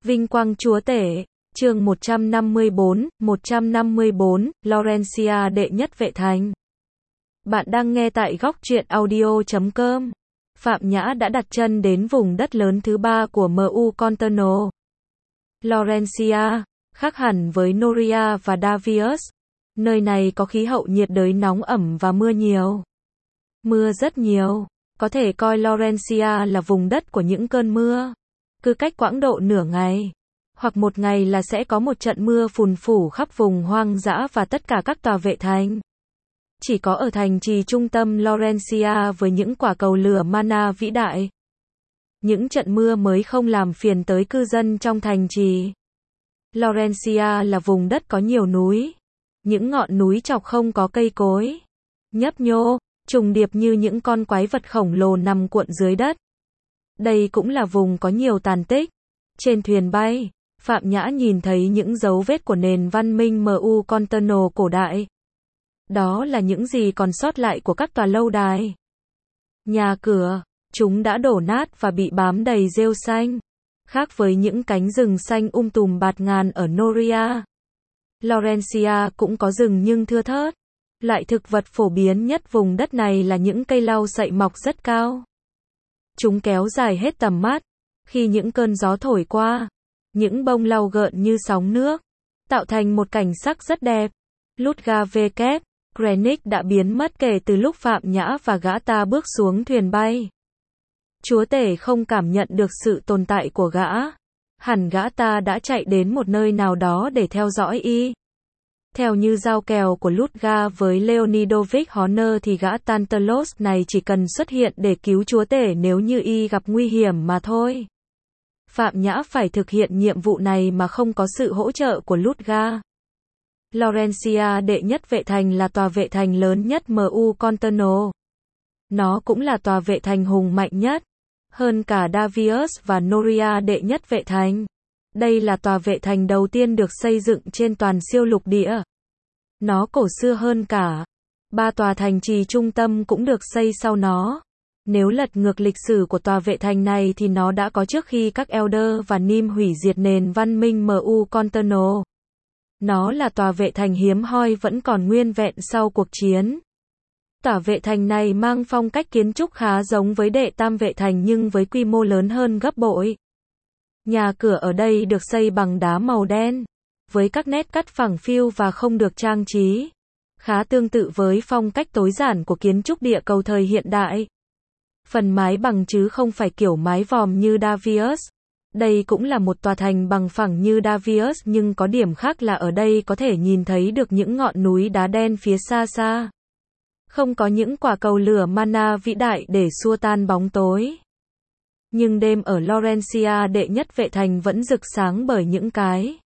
Vinh quang chúa tể, chương 154, Laurencia đệ nhất vệ thành. Bạn đang nghe tại góc truyện audio.com. Phạm Nhã đã đặt chân đến vùng đất lớn thứ ba của MU Contorno. Laurencia, khác hẳn với Noria và Davies. Nơi này có khí hậu nhiệt đới nóng ẩm và mưa nhiều. Mưa rất nhiều. Có thể coi Laurencia là vùng đất của những cơn mưa. Cứ cách quãng độ nửa ngày, hoặc một ngày là sẽ có một trận mưa phùn phủ khắp vùng hoang dã và tất cả các tòa vệ thành. Chỉ có ở thành trì trung tâm Laurencia với những quả cầu lửa mana vĩ đại. Những trận mưa mới không làm phiền tới cư dân trong thành trì. Laurencia là vùng đất có nhiều núi. Những ngọn núi chọc không có cây cối. Nhấp nhô, trùng điệp như những con quái vật khổng lồ nằm cuộn dưới đất. Đây cũng là vùng có nhiều tàn tích. Trên thuyền bay, Phạm Nhã nhìn thấy những dấu vết của nền văn minh MU Contorno cổ đại. Đó là những gì còn sót lại của các tòa lâu đài. Nhà cửa, chúng đã đổ nát và bị bám đầy rêu xanh. Khác với những cánh rừng xanh tùm bạt ngàn ở Noria, Laurencia cũng có rừng nhưng thưa thớt. Loại thực vật phổ biến nhất vùng đất này là những cây lau sậy mọc rất cao. Chúng kéo dài hết tầm mắt. Khi những cơn gió thổi qua, những bông lau gợn như sóng nước, tạo thành một cảnh sắc rất đẹp. Ludwig Krennic đã biến mất kể từ lúc Phạm Nhã và gã ta bước xuống thuyền bay. Chúa tể không cảm nhận được sự tồn tại của gã. Hẳn gã ta đã chạy đến một nơi nào đó để theo dõi y. Theo như giao kèo của Ludwig với Leonidovich Horner thì gã Tantalos này chỉ cần xuất hiện để cứu chúa tể nếu như y gặp nguy hiểm mà thôi. Phạm Nhã phải thực hiện nhiệm vụ này mà không có sự hỗ trợ của Ludwig. Laurencia đệ nhất vệ thành là tòa vệ thành lớn nhất MU Contorno. Nó cũng là tòa vệ thành hùng mạnh nhất, hơn cả Davies và Noria đệ nhất vệ thành. Đây là tòa vệ thành đầu tiên được xây dựng trên toàn siêu lục địa. Nó cổ xưa hơn cả. 3 tòa thành trì trung tâm cũng được xây sau nó. Nếu lật ngược lịch sử của tòa vệ thành này thì nó đã có trước khi các Elder và Nim hủy diệt nền văn minh MU Contorno. Nó là tòa vệ thành hiếm hoi vẫn còn nguyên vẹn sau cuộc chiến. Tòa vệ thành này mang phong cách kiến trúc khá giống với đệ tam vệ thành nhưng với quy mô lớn hơn gấp bội. Nhà cửa ở đây được xây bằng đá màu đen, với các nét cắt phẳng phiu và không được trang trí. Khá tương tự với phong cách tối giản của kiến trúc địa cầu thời hiện đại. Phần mái bằng chứ không phải kiểu mái vòm như Davies. Đây cũng là một tòa thành bằng phẳng như Davies nhưng có điểm khác là ở đây có thể nhìn thấy được những ngọn núi đá đen phía xa xa. Không có những quả cầu lửa mana vĩ đại để xua tan bóng tối. Nhưng đêm ở Laurencia đệ nhất vệ thành vẫn rực sáng bởi những cái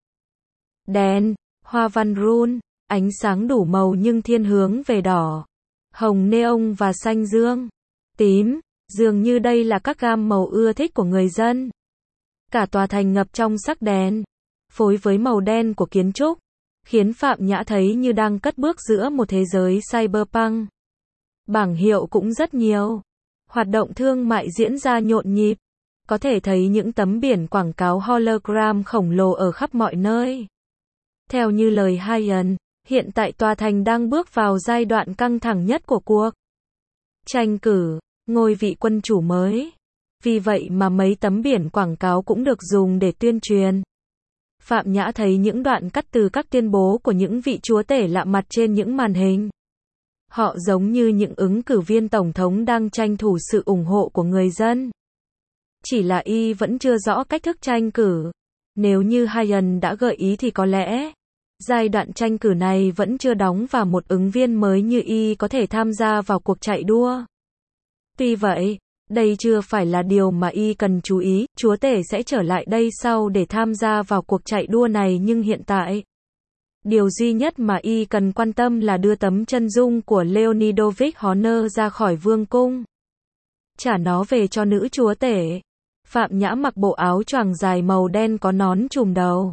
đèn, hoa văn rune, ánh sáng đủ màu nhưng thiên hướng về đỏ, hồng neon và xanh dương, tím, dường như đây là các gam màu ưa thích của người dân. Cả tòa thành ngập trong sắc đèn, phối với màu đen của kiến trúc, khiến Phạm Nhã thấy như đang cất bước giữa một thế giới cyberpunk. Bảng hiệu cũng rất nhiều. Hoạt động thương mại diễn ra nhộn nhịp. Có thể thấy những tấm biển quảng cáo hologram khổng lồ ở khắp mọi nơi. Theo như lời Hyan, hiện tại tòa thành đang bước vào giai đoạn căng thẳng nhất của cuộc tranh cử ngôi vị quân chủ mới. Vì vậy mà mấy tấm biển quảng cáo cũng được dùng để tuyên truyền. Phạm Nhã thấy những đoạn cắt từ các tuyên bố của những vị chúa tể lạ mặt trên những màn hình. Họ giống như những ứng cử viên tổng thống đang tranh thủ sự ủng hộ của người dân. Chỉ là y vẫn chưa rõ cách thức tranh cử. Nếu như Hyan đã gợi ý thì có lẽ giai đoạn tranh cử này vẫn chưa đóng và một ứng viên mới như y có thể tham gia vào cuộc chạy đua. Tuy vậy, đây chưa phải là điều mà y cần chú ý. Chúa tể sẽ trở lại đây sau để tham gia vào cuộc chạy đua này nhưng hiện tại, điều duy nhất mà y cần quan tâm là đưa tấm chân dung của Leonidovich Horner ra khỏi vương cung. Trả nó về cho nữ chúa tể. Phạm Nhã mặc bộ áo choàng dài màu đen có nón trùm đầu.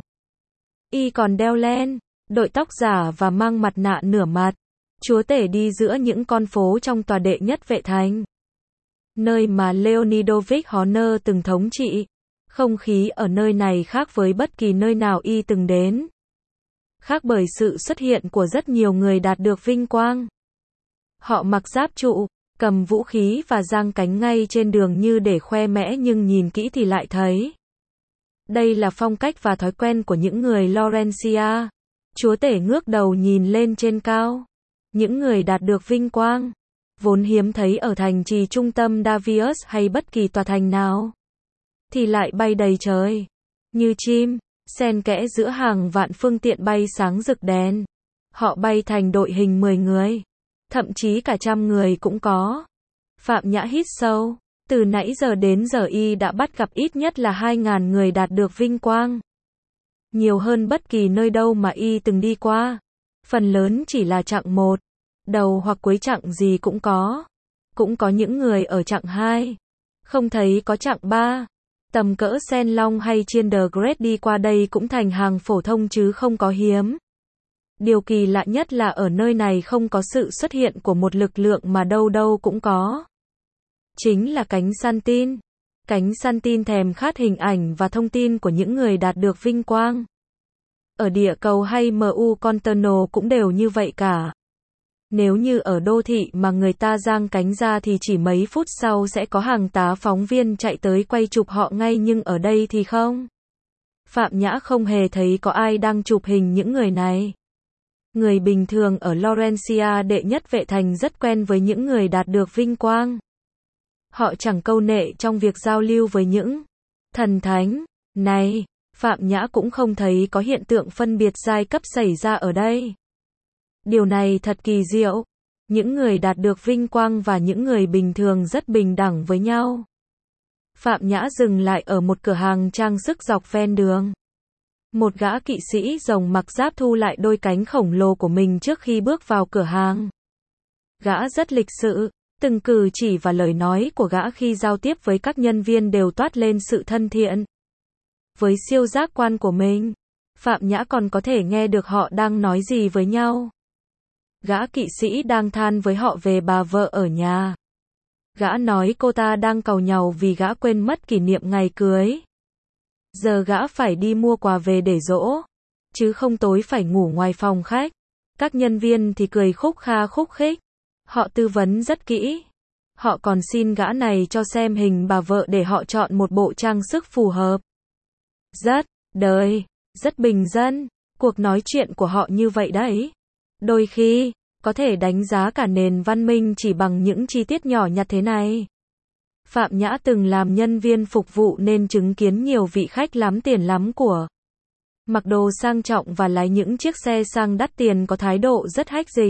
Y còn đeo len, đội tóc giả và mang mặt nạ nửa mặt. Chúa tể đi giữa những con phố trong tòa đệ nhất vệ thành, nơi mà Leonidovich Horner từng thống trị. Không khí ở nơi này khác với bất kỳ nơi nào y từng đến. Khác bởi sự xuất hiện của rất nhiều người đạt được vinh quang. Họ mặc giáp trụ, cầm vũ khí và giang cánh ngay trên đường như để khoe mẽ, nhưng nhìn kỹ thì lại thấy đây là phong cách và thói quen của những người Laurentia. Chúa tể ngước đầu nhìn lên trên cao. Những người đạt được vinh quang, vốn hiếm thấy ở thành trì trung tâm Davius hay bất kỳ tòa thành nào, thì lại bay đầy trời. Như chim, xen kẽ giữa hàng vạn phương tiện bay sáng rực đèn. Họ bay thành đội hình 10 người. Thậm chí cả 100 người cũng có. Phạm Nhã hít sâu. Từ nãy giờ đến giờ y đã bắt gặp ít nhất là 2.000 người đạt được vinh quang. Nhiều hơn bất kỳ nơi đâu mà y từng đi qua. Phần lớn chỉ là chặng 1, đầu hoặc cuối chặng gì cũng có. Cũng có những người ở chặng 2. Không thấy có chặng 3. Tầm cỡ Sen Long hay Chiên The Great đi qua đây cũng thành hàng phổ thông chứ không có hiếm. Điều kỳ lạ nhất là ở nơi này không có sự xuất hiện của một lực lượng mà đâu đâu cũng có. Chính là cánh săn tin. Cánh săn tin thèm khát hình ảnh và thông tin của những người đạt được vinh quang. Ở địa cầu hay MU Conterno cũng đều như vậy cả. Nếu như ở đô thị mà người ta giang cánh ra thì chỉ mấy phút sau sẽ có hàng tá phóng viên chạy tới quay chụp họ ngay, nhưng ở đây thì không. Phạm Nhã không hề thấy có ai đang chụp hình những người này. Người bình thường ở Laurentia đệ nhất vệ thành rất quen với những người đạt được vinh quang. Họ chẳng câu nệ trong việc giao lưu với những thần thánh này. Phạm Nhã cũng không thấy có hiện tượng phân biệt giai cấp xảy ra ở đây. Điều này thật kỳ diệu. Những người đạt được vinh quang và những người bình thường rất bình đẳng với nhau. Phạm Nhã dừng lại ở một cửa hàng trang sức dọc ven đường. Một gã kỵ sĩ rồng mặc giáp thu lại đôi cánh khổng lồ của mình trước khi bước vào cửa hàng. Gã rất lịch sự, từng cử chỉ và lời nói của gã khi giao tiếp với các nhân viên đều toát lên sự thân thiện. Với siêu giác quan của mình, Phạm Nhã còn có thể nghe được họ đang nói gì với nhau. Gã kỵ sĩ đang than với họ về bà vợ ở nhà. Gã nói cô ta đang càu nhàu vì gã quên mất kỷ niệm ngày cưới. Giờ gã phải đi mua quà về để giỗ, chứ không tối phải ngủ ngoài phòng khách. Các nhân viên thì cười khúc kha khúc khích. Họ tư vấn rất kỹ. Họ còn xin gã này cho xem hình bà vợ để họ chọn một bộ trang sức phù hợp. Rất đời, rất bình dân. Cuộc nói chuyện của họ như vậy đấy. Đôi khi, có thể đánh giá cả nền văn minh chỉ bằng những chi tiết nhỏ nhặt thế này. Phạm Nhã từng làm nhân viên phục vụ nên chứng kiến nhiều vị khách lắm tiền lắm của. Mặc đồ sang trọng và lái những chiếc xe sang đắt tiền có thái độ rất hách dịch.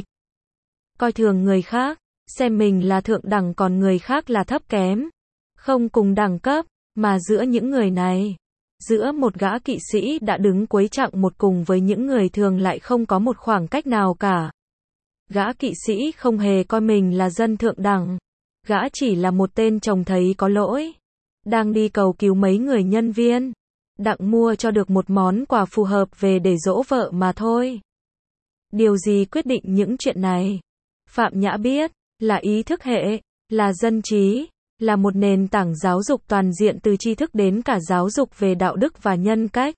Coi thường người khác, xem mình là thượng đẳng còn người khác là thấp kém. Không cùng đẳng cấp, mà giữa những người này. Giữa một gã kỵ sĩ đã đứng cuối chặng một cùng với những người thường lại không có một khoảng cách nào cả. Gã kỵ sĩ không hề coi mình là dân thượng đẳng. Gã chỉ là một tên chồng thấy có lỗi. Đang đi cầu cứu mấy người nhân viên. Đặng mua cho được một món quà phù hợp về để giỗ vợ mà thôi. Điều gì quyết định những chuyện này? Phạm Nhã biết, là ý thức hệ, là dân trí, là một nền tảng giáo dục toàn diện từ tri thức đến cả giáo dục về đạo đức và nhân cách.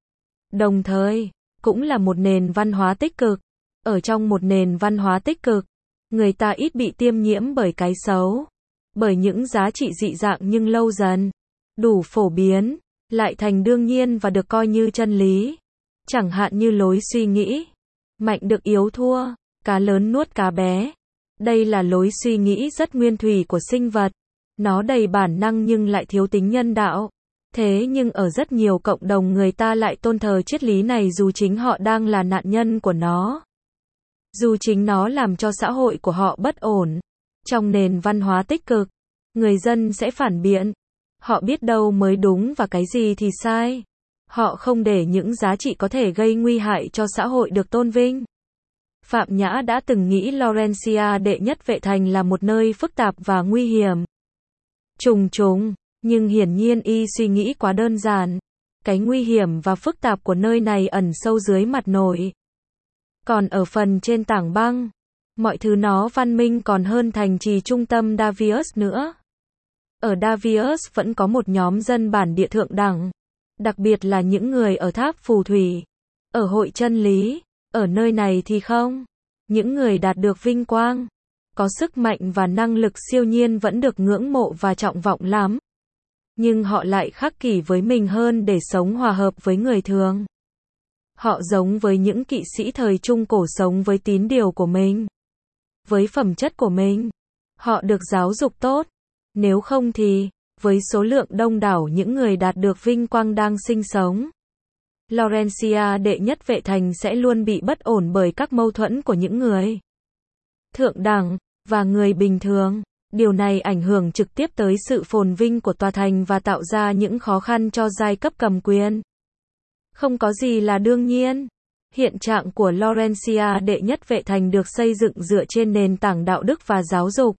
Đồng thời, cũng là một nền văn hóa tích cực. Ở trong một nền văn hóa tích cực, người ta ít bị tiêm nhiễm bởi cái xấu, bởi những giá trị dị dạng nhưng lâu dần, đủ phổ biến, lại thành đương nhiên và được coi như chân lý. Chẳng hạn như lối suy nghĩ, mạnh được yếu thua, cá lớn nuốt cá bé. Đây là lối suy nghĩ rất nguyên thủy của sinh vật. Nó đầy bản năng nhưng lại thiếu tính nhân đạo. Thế nhưng ở rất nhiều cộng đồng người ta lại tôn thờ triết lý này dù chính họ đang là nạn nhân của nó. Dù chính nó làm cho xã hội của họ bất ổn. Trong nền văn hóa tích cực, người dân sẽ phản biện. Họ biết đâu mới đúng và cái gì thì sai. Họ không để những giá trị có thể gây nguy hại cho xã hội được tôn vinh. Phạm Nhã đã từng nghĩ Laurentia đệ nhất vệ thành là một nơi phức tạp và nguy hiểm. Trùng trùng, nhưng hiển nhiên y suy nghĩ quá đơn giản. Cái nguy hiểm và phức tạp của nơi này ẩn sâu dưới mặt nổi. Còn ở phần trên tảng băng, mọi thứ nó văn minh còn hơn thành trì trung tâm Davius nữa. Ở Davius vẫn có một nhóm dân bản địa thượng đẳng, đặc biệt là những người ở tháp phù thủy, ở hội chân lý, ở nơi này thì không. Những người đạt được vinh quang, có sức mạnh và năng lực siêu nhiên vẫn được ngưỡng mộ và trọng vọng lắm. Nhưng họ lại khắc kỷ với mình hơn để sống hòa hợp với người thường. Họ giống với những kỵ sĩ thời Trung Cổ sống với tín điều của mình, với phẩm chất của mình. Họ được giáo dục tốt. Nếu không thì, với số lượng đông đảo những người đạt được vinh quang đang sinh sống, Laurentia đệ nhất vệ thành sẽ luôn bị bất ổn bởi các mâu thuẫn của những người thượng đẳng và người bình thường. Điều này ảnh hưởng trực tiếp tới sự phồn vinh của tòa thành và tạo ra những khó khăn cho giai cấp cầm quyền. Không có gì là đương nhiên. Hiện trạng của Laurentia đệ nhất vệ thành được xây dựng dựa trên nền tảng đạo đức và giáo dục.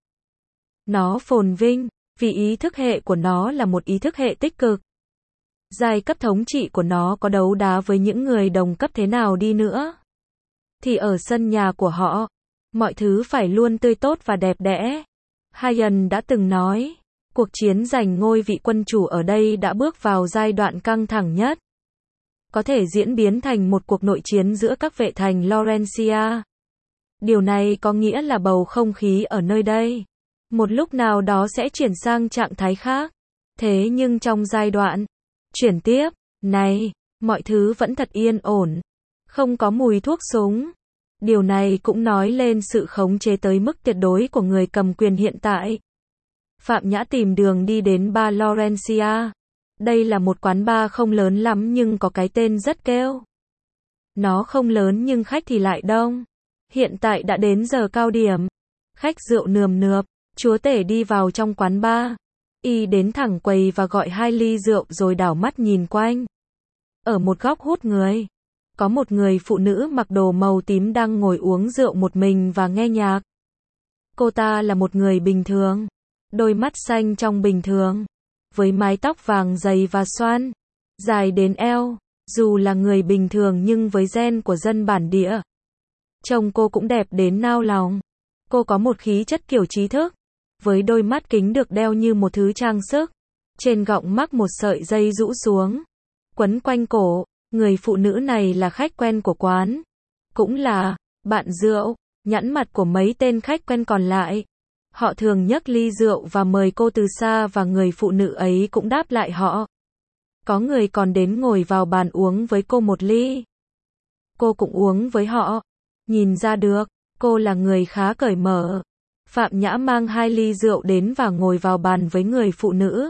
Nó phồn vinh vì ý thức hệ của nó là một ý thức hệ tích cực. Giai cấp thống trị của nó có đấu đá với những người đồng cấp thế nào đi nữa, thì ở sân nhà của họ, mọi thứ phải luôn tươi tốt và đẹp đẽ. Hayan đã từng nói, cuộc chiến giành ngôi vị quân chủ ở đây đã bước vào giai đoạn căng thẳng nhất. Có thể diễn biến thành một cuộc nội chiến giữa các vệ thành Laurentia. Điều này có nghĩa là bầu không khí ở nơi đây một lúc nào đó sẽ chuyển sang trạng thái khác. Thế nhưng trong giai đoạn chuyển tiếp này, mọi thứ vẫn thật yên ổn, không có mùi thuốc súng. Điều này cũng nói lên sự khống chế tới mức tuyệt đối của người cầm quyền hiện tại. Phạm Nhã tìm đường đi đến bar Laurentia. Đây là một quán bar không lớn lắm nhưng có cái tên rất kêu. Nó không lớn nhưng khách thì lại đông. Hiện tại đã đến giờ cao điểm. Khách rượu nườm nượp. Chúa tể đi vào trong quán bar. Y đến thẳng quầy và gọi 2 ly rượu rồi đảo mắt nhìn quanh. Ở một góc hút người, có một người phụ nữ mặc đồ màu tím đang ngồi uống rượu một mình và nghe nhạc. Cô ta là một người bình thường, đôi mắt xanh trong bình thường, với mái tóc vàng dày và xoăn, dài đến eo. Dù là người bình thường nhưng với gen của dân bản địa, trông cô cũng đẹp đến nao lòng. Cô có một khí chất kiểu trí thức, với đôi mắt kính được đeo như một thứ trang sức. Trên gọng mắc một sợi dây rũ xuống, quấn quanh cổ. Người phụ nữ này là khách quen của quán, cũng là bạn rượu, nhãn mặt của mấy tên khách quen còn lại. Họ thường nhấc ly rượu và mời cô từ xa và người phụ nữ ấy cũng đáp lại họ. Có người còn đến ngồi vào bàn uống với cô một ly. Cô cũng uống với họ. Nhìn ra được, cô là người khá cởi mở. Phạm Nhã mang 2 ly rượu đến và ngồi vào bàn với người phụ nữ.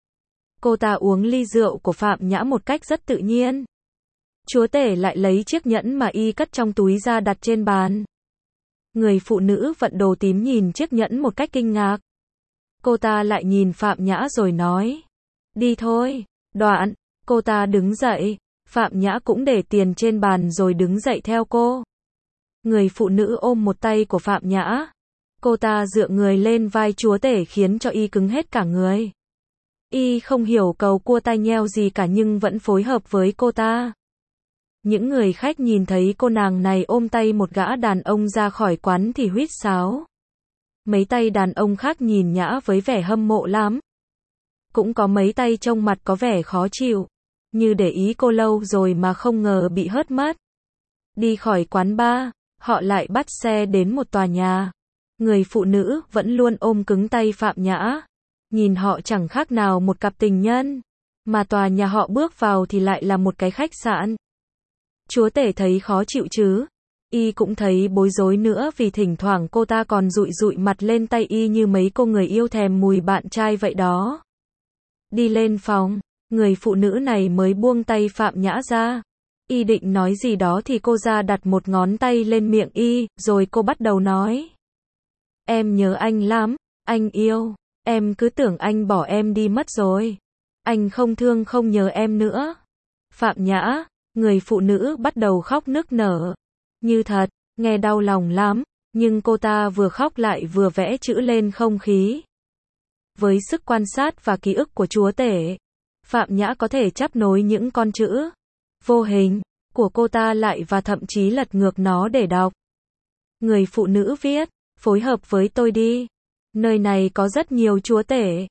Cô ta uống ly rượu của Phạm Nhã một cách rất tự nhiên. Chúa tể lại lấy chiếc nhẫn mà y cất trong túi ra đặt trên bàn. Người phụ nữ vận đồ tím nhìn chiếc nhẫn một cách kinh ngạc. Cô ta lại nhìn Phạm Nhã rồi nói, đi thôi. Đoạn, cô ta đứng dậy. Phạm Nhã cũng để tiền trên bàn rồi đứng dậy theo cô. Người phụ nữ ôm một tay của Phạm Nhã. Cô ta dựa người lên vai chúa tể khiến cho y cứng hết cả người. Y không hiểu cầu cua tai nheo gì cả nhưng vẫn phối hợp với cô ta. Những người khách nhìn thấy cô nàng này ôm tay một gã đàn ông ra khỏi quán thì huýt sáo. Mấy tay đàn ông khác nhìn Nhã với vẻ hâm mộ lắm. Cũng có mấy tay trông mặt có vẻ khó chịu, như để ý cô lâu rồi mà không ngờ bị hớt mất. Đi khỏi quán bar, họ lại bắt xe đến một tòa nhà. Người phụ nữ vẫn luôn ôm cứng tay Phạm Nhã. Nhìn họ chẳng khác nào một cặp tình nhân. Mà tòa nhà họ bước vào thì lại là một cái khách sạn. Chúa tể thấy khó chịu chứ. Y cũng thấy bối rối nữa vì thỉnh thoảng cô ta còn dụi dụi mặt lên tay y như mấy cô người yêu thèm mùi bạn trai vậy đó. Đi lên phòng, người phụ nữ này mới buông tay Phạm Nhã ra. Y định nói gì đó thì cô ra đặt một ngón tay lên miệng y, rồi cô bắt đầu nói. Em nhớ anh lắm, anh yêu, em cứ tưởng anh bỏ em đi mất rồi. Anh không thương không nhớ em nữa. Phạm Nhã, người phụ nữ bắt đầu khóc nức nở. Như thật, nghe đau lòng lắm, nhưng cô ta vừa khóc lại vừa vẽ chữ lên không khí. Với sức quan sát và ký ức của chúa tể, Phạm Nhã có thể chắp nối những con chữ vô hình của cô ta lại và thậm chí lật ngược nó để đọc. Người phụ nữ viết, phối hợp với tôi đi. Nơi này có rất nhiều chúa tể.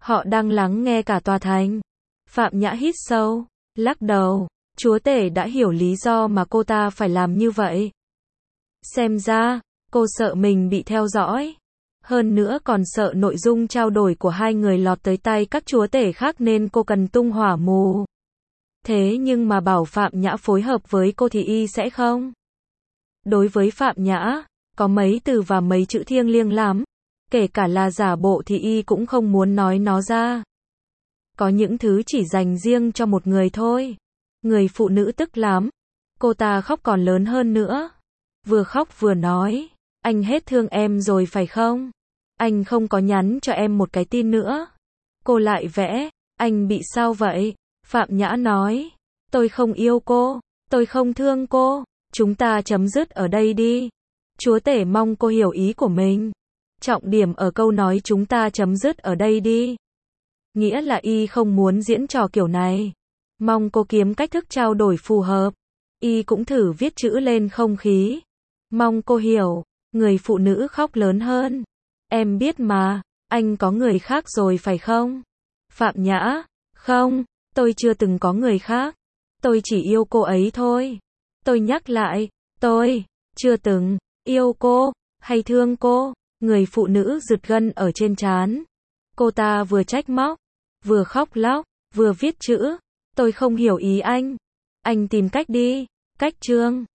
Họ đang lắng nghe cả tòa thành. Phạm Nhã hít sâu, lắc đầu. Chúa tể đã hiểu lý do mà cô ta phải làm như vậy. Xem ra, cô sợ mình bị theo dõi. Hơn nữa còn sợ nội dung trao đổi của hai người lọt tới tay các chúa tể khác nên cô cần tung hỏa mù. Thế nhưng mà bảo Phạm Nhã phối hợp với cô thì y sẽ không. Đối với Phạm Nhã, có mấy từ và mấy chữ thiêng liêng lắm. Kể cả là giả bộ thì y cũng không muốn nói nó ra. Có những thứ chỉ dành riêng cho một người thôi. Người phụ nữ tức lắm. Cô ta khóc còn lớn hơn nữa. Vừa khóc vừa nói, anh hết thương em rồi phải không? Anh không có nhắn cho em một cái tin nữa. Cô lại vẽ, anh bị sao vậy? Phạm Nhã nói, tôi không yêu cô, tôi không thương cô, chúng ta chấm dứt ở đây đi. Chúa tể mong cô hiểu ý của mình. Trọng điểm ở câu nói chúng ta chấm dứt ở đây đi. Nghĩa là y không muốn diễn trò kiểu này. Mong cô kiếm cách thức trao đổi phù hợp. Y cũng thử viết chữ lên không khí. Mong cô hiểu. Người phụ nữ khóc lớn hơn. Em biết mà, anh có người khác rồi phải không? Phạm Nhã, không, tôi chưa từng có người khác. Tôi chỉ yêu cô ấy thôi. Tôi nhắc lại, tôi chưa từng yêu cô, hay thương cô. Người phụ nữ giật gân ở trên trán. Cô ta vừa trách móc, vừa khóc lóc, vừa viết chữ. Tôi không hiểu ý anh. Anh tìm cách đi. Cách chương.